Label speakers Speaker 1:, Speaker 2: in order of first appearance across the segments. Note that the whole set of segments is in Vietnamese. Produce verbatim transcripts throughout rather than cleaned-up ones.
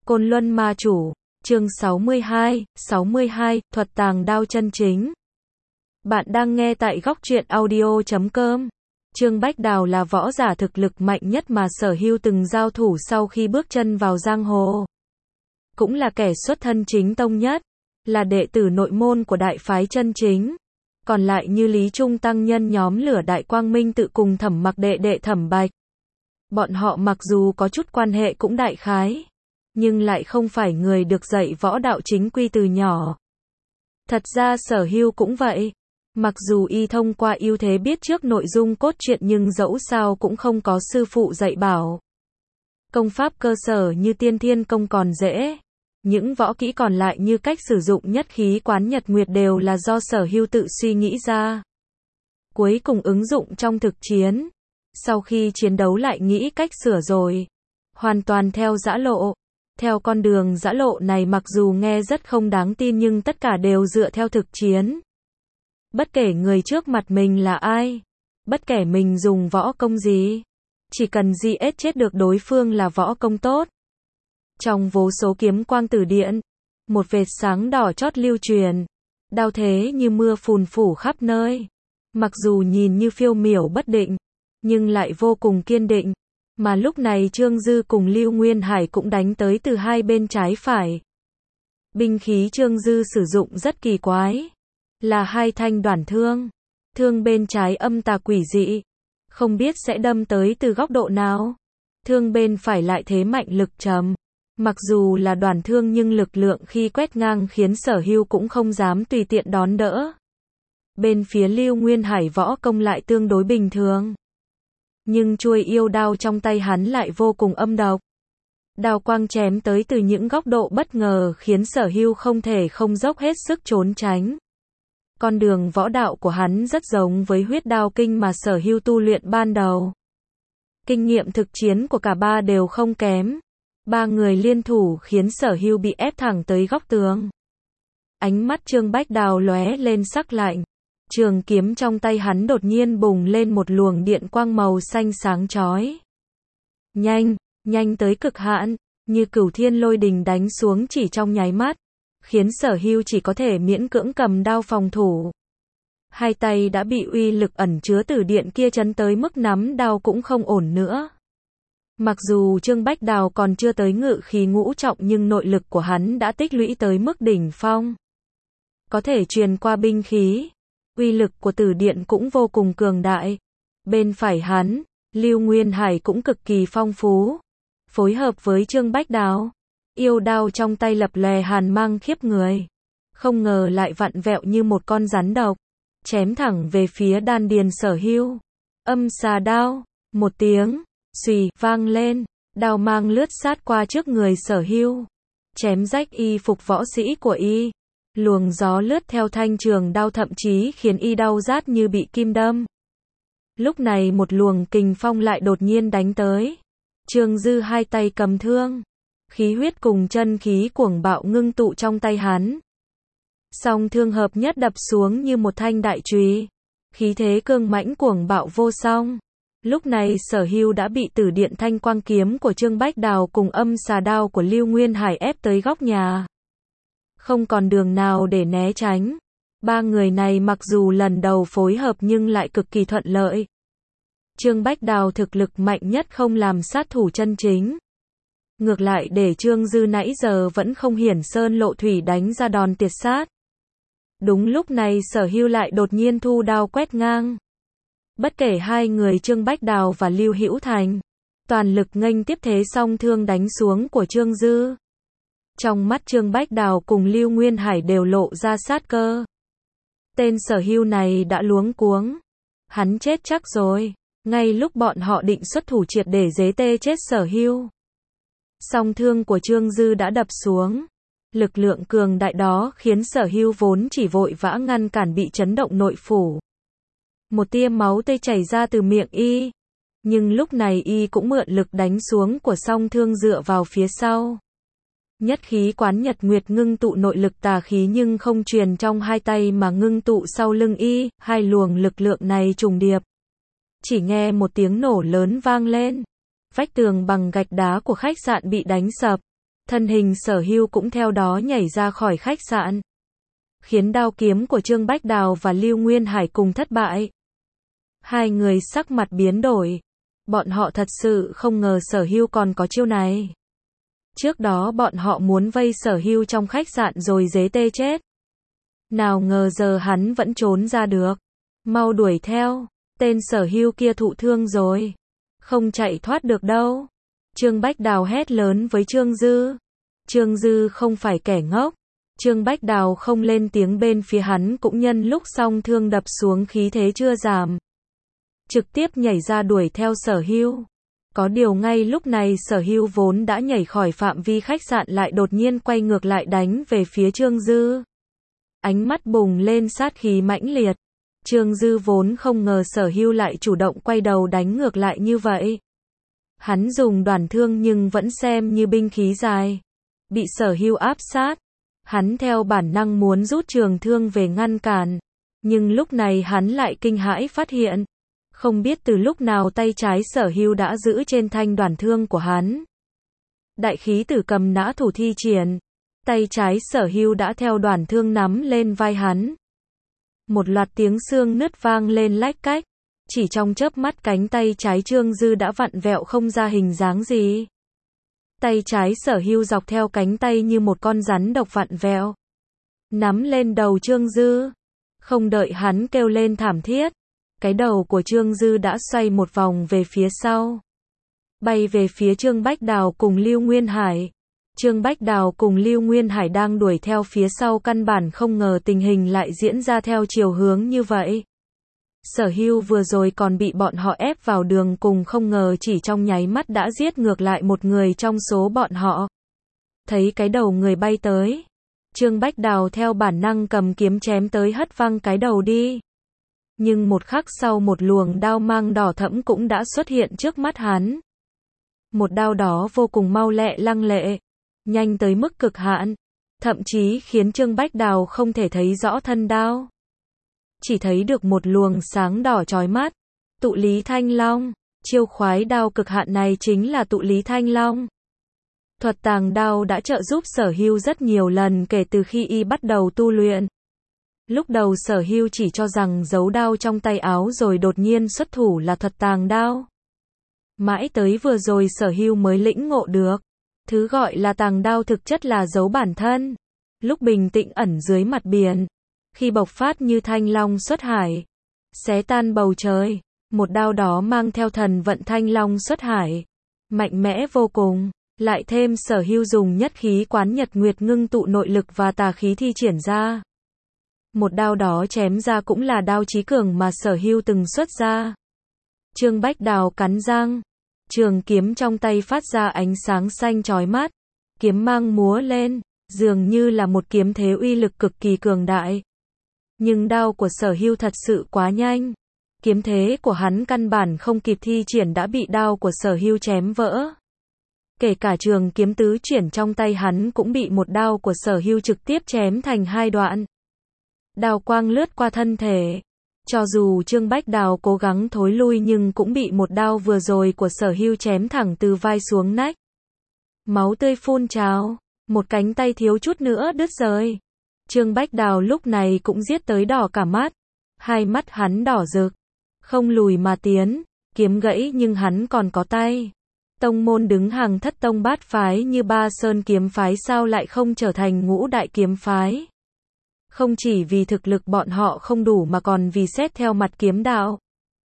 Speaker 1: Côn Luân Ma Chủ, chương sáu mươi hai, sáu mươi hai, thuật tàng đao chân chính. Bạn đang nghe tại góc truyện audio chấm com. Trương Bách Đào là võ giả thực lực mạnh nhất mà Sở Hưu từng giao thủ sau khi bước chân vào giang hồ. Cũng là kẻ xuất thân chính tông nhất, là đệ tử nội môn của đại phái chân chính. Còn lại như Lý Trung tăng nhân nhóm lửa Đại Quang Minh tự cùng Thẩm Mặc đệ đệ Thẩm Bạch. Bọn họ mặc dù có chút quan hệ cũng đại khái, nhưng lại không phải người được dạy võ đạo chính quy từ nhỏ. Thật ra Sở Hưu cũng vậy. Mặc dù y thông qua ưu thế biết trước nội dung cốt truyện nhưng dẫu sao cũng không có sư phụ dạy bảo. Công pháp cơ sở như tiên thiên công còn dễ. Những võ kỹ còn lại như cách sử dụng nhất khí quán nhật nguyệt đều là do Sở Hưu tự suy nghĩ ra. Cuối cùng ứng dụng trong thực chiến. Sau khi chiến đấu lại nghĩ cách sửa rồi. Hoàn toàn theo giã lộ. Theo con đường giã lộ này mặc dù nghe rất không đáng tin nhưng tất cả đều dựa theo thực chiến. Bất kể người trước mặt mình là ai, bất kể mình dùng võ công gì, chỉ cần giết chết được đối phương là võ công tốt. Trong vô số kiếm quang tử điện, một vệt sáng đỏ chót lưu truyền, đao thế như mưa phùn phủ khắp nơi. Mặc dù nhìn như phiêu miểu bất định, nhưng lại vô cùng kiên định. Mà lúc này Trương Dư cùng Lưu Nguyên Hải cũng đánh tới từ hai bên trái phải. Binh khí Trương Dư sử dụng rất kỳ quái. Là hai thanh đoản thương. Thương bên trái âm tà quỷ dị. Không biết sẽ đâm tới từ góc độ nào. Thương bên phải lại thế mạnh lực trầm. Mặc dù là đoản thương nhưng lực lượng khi quét ngang khiến Sở Hưu cũng không dám tùy tiện đón đỡ. Bên phía Lưu Nguyên Hải võ công lại tương đối bình thường. Nhưng chuôi yêu đao trong tay hắn lại vô cùng âm độc. Đao quang chém tới từ những góc độ bất ngờ khiến Sở Hưu không thể không dốc hết sức trốn tránh. Con đường võ đạo của hắn rất giống với huyết đao kinh mà Sở Hưu tu luyện ban đầu. Kinh nghiệm thực chiến của cả ba đều không kém. Ba người liên thủ khiến Sở Hưu bị ép thẳng tới góc tường. Ánh mắt Trương Bách Đào lóe lên sắc lạnh. Trường kiếm trong tay hắn đột nhiên bùng lên một luồng điện quang màu xanh sáng chói. Nhanh, nhanh tới cực hạn, như cửu thiên lôi đình đánh xuống chỉ trong nháy mắt, khiến Sở Hưu chỉ có thể miễn cưỡng cầm đao phòng thủ. Hai tay đã bị uy lực ẩn chứa từ điện kia chấn tới mức nắm đao cũng không ổn nữa. Mặc dù Trương Bách Đào còn chưa tới ngự khí ngũ trọng nhưng nội lực của hắn đã tích lũy tới mức đỉnh phong. Có thể truyền qua binh khí. Uy lực của tử điện cũng vô cùng cường đại. Bên phải hắn, Lưu Nguyên Hải cũng cực kỳ phong phú. Phối hợp với Trương Bách Đào, yêu đao trong tay lập lòe hàn mang khiếp người. Không ngờ lại vặn vẹo như một con rắn độc, chém thẳng về phía đan điền Sở Hưu. Âm xà đao, một tiếng, xùy, vang lên, đao mang lướt sát qua trước người Sở Hưu. Chém rách y phục võ sĩ của y. Luồng gió lướt theo thanh trường đao thậm chí khiến y đau rát như bị kim đâm. Lúc này một luồng kình phong lại đột nhiên đánh tới. Trương Dư hai tay cầm thương. Khí huyết cùng chân khí cuồng bạo ngưng tụ trong tay hắn. Song thương hợp nhất đập xuống như một thanh đại chùy. Khí thế cương mãnh cuồng bạo vô song. Lúc này Sở Hưu đã bị tử điện thanh quang kiếm của Trương Bách Đào cùng âm xà đao của Lưu Nguyên Hải ép tới góc nhà. Không còn đường nào để né tránh. Ba người này mặc dù lần đầu phối hợp nhưng lại cực kỳ thuận lợi. Trương Bách Đào thực lực mạnh nhất không làm sát thủ chân chính. Ngược lại để Trương Dư nãy giờ vẫn không hiển sơn lộ thủy đánh ra đòn tiệt sát. Đúng lúc này Sở Hưu lại đột nhiên thu đao quét ngang. Bất kể hai người Trương Bách Đào và Lưu Hữu Thành, toàn lực nghênh tiếp thế song thương đánh xuống của Trương Dư. Trong mắt Trương Bách Đào cùng Lưu Nguyên Hải đều lộ ra sát cơ. Tên Sở Hưu này đã luống cuống. Hắn chết chắc rồi. Ngay lúc bọn họ định xuất thủ triệt để giết tê chết Sở Hưu, song thương của Trương Dư đã đập xuống. Lực lượng cường đại đó khiến Sở Hưu vốn chỉ vội vã ngăn cản bị chấn động nội phủ. Một tia máu tươi chảy ra từ miệng y. Nhưng lúc này y cũng mượn lực đánh xuống của song thương dựa vào phía sau. Nhất khí quán nhật nguyệt ngưng tụ nội lực tà khí nhưng không truyền trong hai tay mà ngưng tụ sau lưng y, hai luồng lực lượng này trùng điệp. Chỉ nghe một tiếng nổ lớn vang lên. Vách tường bằng gạch đá của khách sạn bị đánh sập. Thân hình Sở Hưu cũng theo đó nhảy ra khỏi khách sạn, khiến đao kiếm của Trương Bách Đào và Lưu Nguyên Hải cùng thất bại. Hai người sắc mặt biến đổi. Bọn họ thật sự không ngờ Sở Hưu còn có chiêu này. Trước đó bọn họ muốn vây Sở Hưu trong khách sạn rồi giết tê chết. Nào ngờ giờ hắn vẫn trốn ra được. Mau đuổi theo, tên Sở Hưu kia thụ thương rồi. Không chạy thoát được đâu. Trương Bách Đào hét lớn với Trương Dư. Trương Dư không phải kẻ ngốc. Trương Bách Đào không lên tiếng, bên phía hắn cũng nhân lúc song thương đập xuống khí thế chưa giảm, trực tiếp nhảy ra đuổi theo Sở Hưu. Có điều ngay lúc này Sở Hưu vốn đã nhảy khỏi phạm vi khách sạn lại đột nhiên quay ngược lại đánh về phía Trương Dư. Ánh mắt bùng lên sát khí mãnh liệt. Trương Dư vốn không ngờ Sở Hưu lại chủ động quay đầu đánh ngược lại như vậy. Hắn dùng đoản thương nhưng vẫn xem như binh khí dài. Bị Sở Hưu áp sát, hắn theo bản năng muốn rút trường thương về ngăn cản. Nhưng lúc này hắn lại kinh hãi phát hiện, không biết từ lúc nào tay trái Sở Hưu đã giữ trên thanh đoản thương của hắn. Đại khí tử cầm nã thủ thi triển, tay trái Sở Hưu đã theo đoản thương nắm lên vai hắn. Một loạt tiếng xương nứt vang lên lách cách. Chỉ trong chớp mắt cánh tay trái Trương Dư đã vặn vẹo không ra hình dáng gì. Tay trái Sở Hưu dọc theo cánh tay như một con rắn độc vặn vẹo, nắm lên đầu Trương Dư. Không đợi hắn kêu lên thảm thiết, cái đầu của Trương Dư đã xoay một vòng về phía sau, bay về phía Trương Bách Đào cùng Lưu Nguyên Hải. Trương Bách Đào cùng Lưu Nguyên Hải đang đuổi theo phía sau căn bản không ngờ tình hình lại diễn ra theo chiều hướng như vậy. Sở Hưu vừa rồi còn bị bọn họ ép vào đường cùng, không ngờ chỉ trong nháy mắt đã giết ngược lại một người trong số bọn họ. Thấy cái đầu người bay tới, Trương Bách Đào theo bản năng cầm kiếm chém tới hất văng cái đầu đi. Nhưng một khắc sau một luồng đao mang đỏ thẫm cũng đã xuất hiện trước mắt hắn. Một đao đó vô cùng mau lẹ lăng lệ, nhanh tới mức cực hạn, thậm chí khiến Trương Bách Đào không thể thấy rõ thân đao. Chỉ thấy được một luồng sáng đỏ chói mắt. Tụ Lý Thanh Long. Chiêu khoái đao cực hạn này chính là Tụ Lý Thanh Long. Thuật tàng đao đã trợ giúp Sở Hưu rất nhiều lần kể từ khi y bắt đầu tu luyện. Lúc đầu Sở Hưu chỉ cho rằng giấu đao trong tay áo rồi đột nhiên xuất thủ là thuật tàng đao. Mãi tới vừa rồi Sở Hưu mới lĩnh ngộ được, thứ gọi là tàng đao thực chất là giấu bản thân. Lúc bình tĩnh ẩn dưới mặt biển, khi bộc phát như thanh long xuất hải, xé tan bầu trời, một đao đó mang theo thần vận thanh long xuất hải, mạnh mẽ vô cùng, lại thêm Sở Hưu dùng nhất khí quán nhật nguyệt ngưng tụ nội lực và tà khí thi triển ra. Một đao đó chém ra cũng là đao chí cường mà Sở Hưu từng xuất ra. Trương Bách Đào cắn răng, trường kiếm trong tay phát ra ánh sáng xanh chói mắt, kiếm mang múa lên, dường như là một kiếm thế uy lực cực kỳ cường đại. Nhưng đao của Sở Hưu thật sự quá nhanh, kiếm thế của hắn căn bản không kịp thi triển đã bị đao của Sở Hưu chém vỡ. Kể cả trường kiếm tứ chuyển trong tay hắn cũng bị một đao của Sở Hưu trực tiếp chém thành hai đoạn. Đao quang lướt qua thân thể. Cho dù Trương Bách Đào cố gắng thối lui nhưng cũng bị một đao vừa rồi của Sở Hưu chém thẳng từ vai xuống nách. Máu tươi phun trào, một cánh tay thiếu chút nữa đứt rời. Trương Bách Đào lúc này cũng giết tới đỏ cả mắt. Hai mắt hắn đỏ rực, không lùi mà tiến, kiếm gãy nhưng hắn còn có tay. Tông môn đứng hàng thất tông bát phái như Ba Sơn kiếm phái sao lại không trở thành ngũ đại kiếm phái? Không chỉ vì thực lực bọn họ không đủ mà còn vì xét theo mặt kiếm đạo.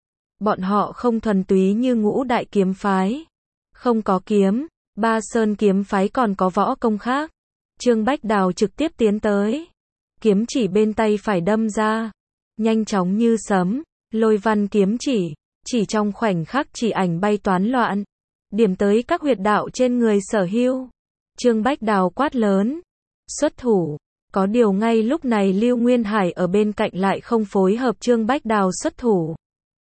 Speaker 1: Bọn họ không thuần túy như ngũ đại kiếm phái. Không có kiếm, Ba Sơn kiếm phái còn có võ công khác. Trương Bách Đào trực tiếp tiến tới. Kiếm chỉ bên tay phải đâm ra. Nhanh chóng như sấm, lôi văn kiếm chỉ. Chỉ trong khoảnh khắc chỉ ảnh bay toán loạn. Điểm tới các huyệt đạo trên người Sở Hưu. Trương Bách Đào quát lớn. Xuất thủ. Có điều ngay lúc này Lưu Nguyên Hải ở bên cạnh lại không phối hợp Trương Bách Đào xuất thủ.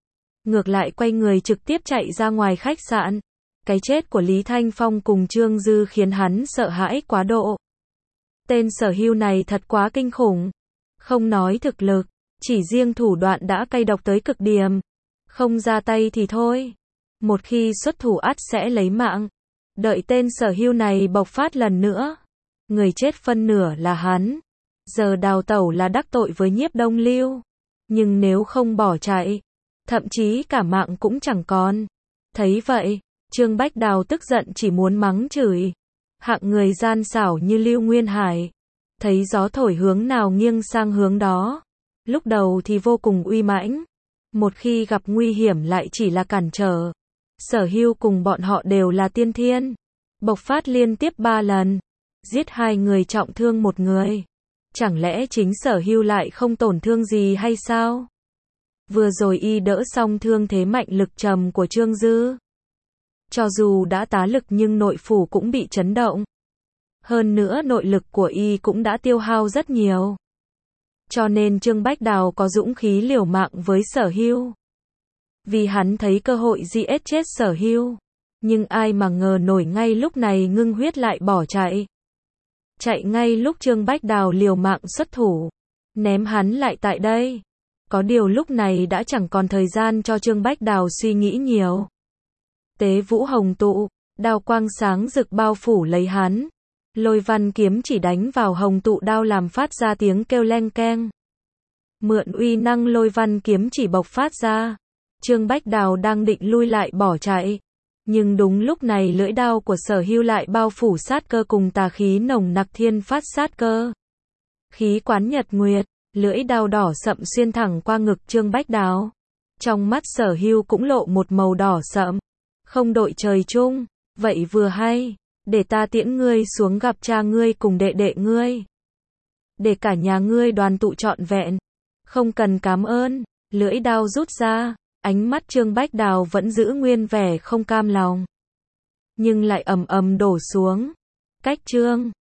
Speaker 1: Ngược lại quay người trực tiếp chạy ra ngoài khách sạn. Cái chết của Lý Thanh Phong cùng Trương Dư khiến hắn sợ hãi quá độ. Tên Sở Hưu này thật quá kinh khủng. Không nói thực lực, chỉ riêng thủ đoạn đã cay độc tới cực điểm. Không ra tay thì thôi. Một khi xuất thủ ắt sẽ lấy mạng. Đợi tên Sở Hưu này bộc phát lần nữa, người chết phân nửa là hắn. Giờ đào tẩu là đắc tội với Nhiếp Đông Lưu. Nhưng nếu không bỏ chạy, thậm chí cả mạng cũng chẳng còn. Thấy vậy, Trương Bách Đào tức giận chỉ muốn mắng chửi. Hạng người gian xảo như Lưu Nguyên Hải, thấy gió thổi hướng nào nghiêng sang hướng đó. Lúc đầu thì vô cùng uy mãnh, một khi gặp nguy hiểm lại chỉ là cản trở. Sở Hưu cùng bọn họ đều là tiên thiên, bộc phát liên tiếp ba lần, giết hai người trọng thương một người. Chẳng lẽ chính Sở Hưu lại không tổn thương gì hay sao? Vừa rồi y đỡ xong thương thế mạnh lực trầm của Trương Dư. Cho dù đã tá lực nhưng nội phủ cũng bị chấn động. Hơn nữa nội lực của y cũng đã tiêu hao rất nhiều. Cho nên Trương Bách Đào có dũng khí liều mạng với Sở Hưu. Vì hắn thấy cơ hội giết chết Sở Hưu. Nhưng ai mà ngờ nổi ngay lúc này ngưng huyết lại bỏ chạy. Chạy ngay lúc Trương Bách Đào liều mạng xuất thủ. Ném hắn lại tại đây. Có điều lúc này đã chẳng còn thời gian cho Trương Bách Đào suy nghĩ nhiều. Tế vũ hồng tụ, đao quang sáng rực bao phủ lấy hắn. Lôi văn kiếm chỉ đánh vào hồng tụ đao làm phát ra tiếng kêu leng keng. Mượn uy năng lôi văn kiếm chỉ bộc phát ra. Trương Bách Đào đang định lui lại bỏ chạy. Nhưng đúng lúc này lưỡi đao của Sở Hưu lại bao phủ sát cơ cùng tà khí nồng nặc thiên phát sát cơ. Khí quán nhật nguyệt, lưỡi đao đỏ sậm xuyên thẳng qua ngực Trương Bách Đào. Trong mắt Sở Hưu cũng lộ một màu đỏ sậm. Không đội trời chung, vậy vừa hay, để ta tiễn ngươi xuống gặp cha ngươi cùng đệ đệ ngươi. Để cả nhà ngươi đoàn tụ trọn vẹn. Không cần cảm ơn, lưỡi đao rút ra, ánh mắt Trương Bách Đào vẫn giữ nguyên vẻ không cam lòng. Nhưng lại ầm ầm đổ xuống. Cách Trương